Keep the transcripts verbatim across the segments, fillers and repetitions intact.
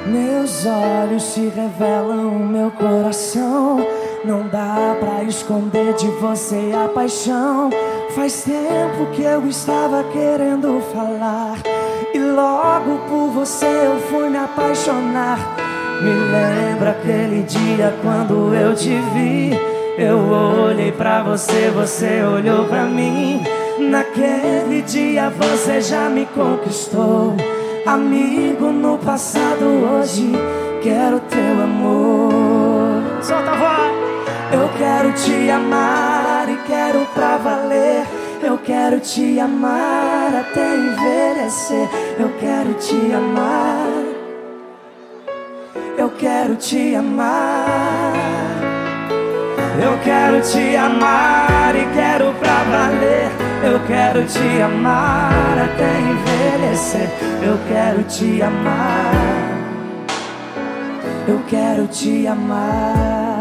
Meus olhos se revelam o meu coração. Não dá pra esconder de você a paixão. Faz tempo que eu estava querendo falar, e logo por você eu fui me apaixonar. Me lembra aquele dia quando eu te vi. Eu olhei pra você, você olhou pra mim. Naquele dia você já me conquistou. Amigo no passado, hoje quero teu amor. Solta a voz! Eu quero te amar e quero pra valer. Eu quero te amar até envelhecer. Eu quero te amar. Eu quero te amar. Eu quero te amar e quero pra valer. Eu quero te amar até envelhecer. Eu quero te amar. Eu quero te amar.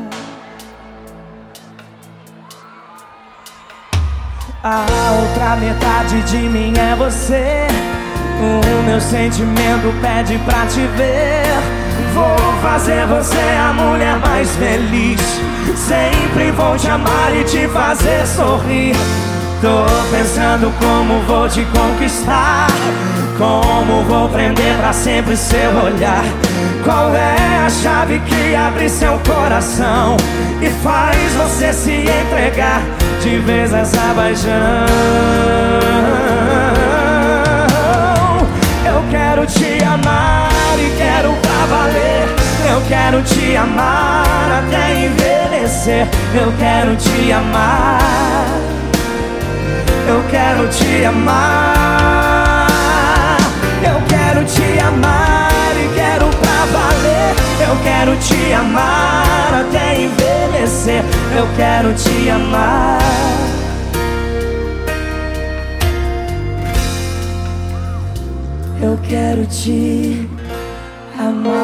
A outra metade de mim é você. O meu sentimento pede pra te ver. Vou fazer você a mulher mais feliz. Sempre vou te amar e te fazer sorrir. Tô pensando como vou te conquistar, como vou prender pra sempre seu olhar. Qual é a chave que abre seu coração e faz você se entregar de vez a essa paixão? Eu quero te amar e quero pra valer. Eu quero te amar até envelhecer. Eu quero te amar. Eu quero te amar. Eu quero te amar e quero pra valer. Eu quero te amar até envelhecer. Eu quero te amar. Eu quero te amar.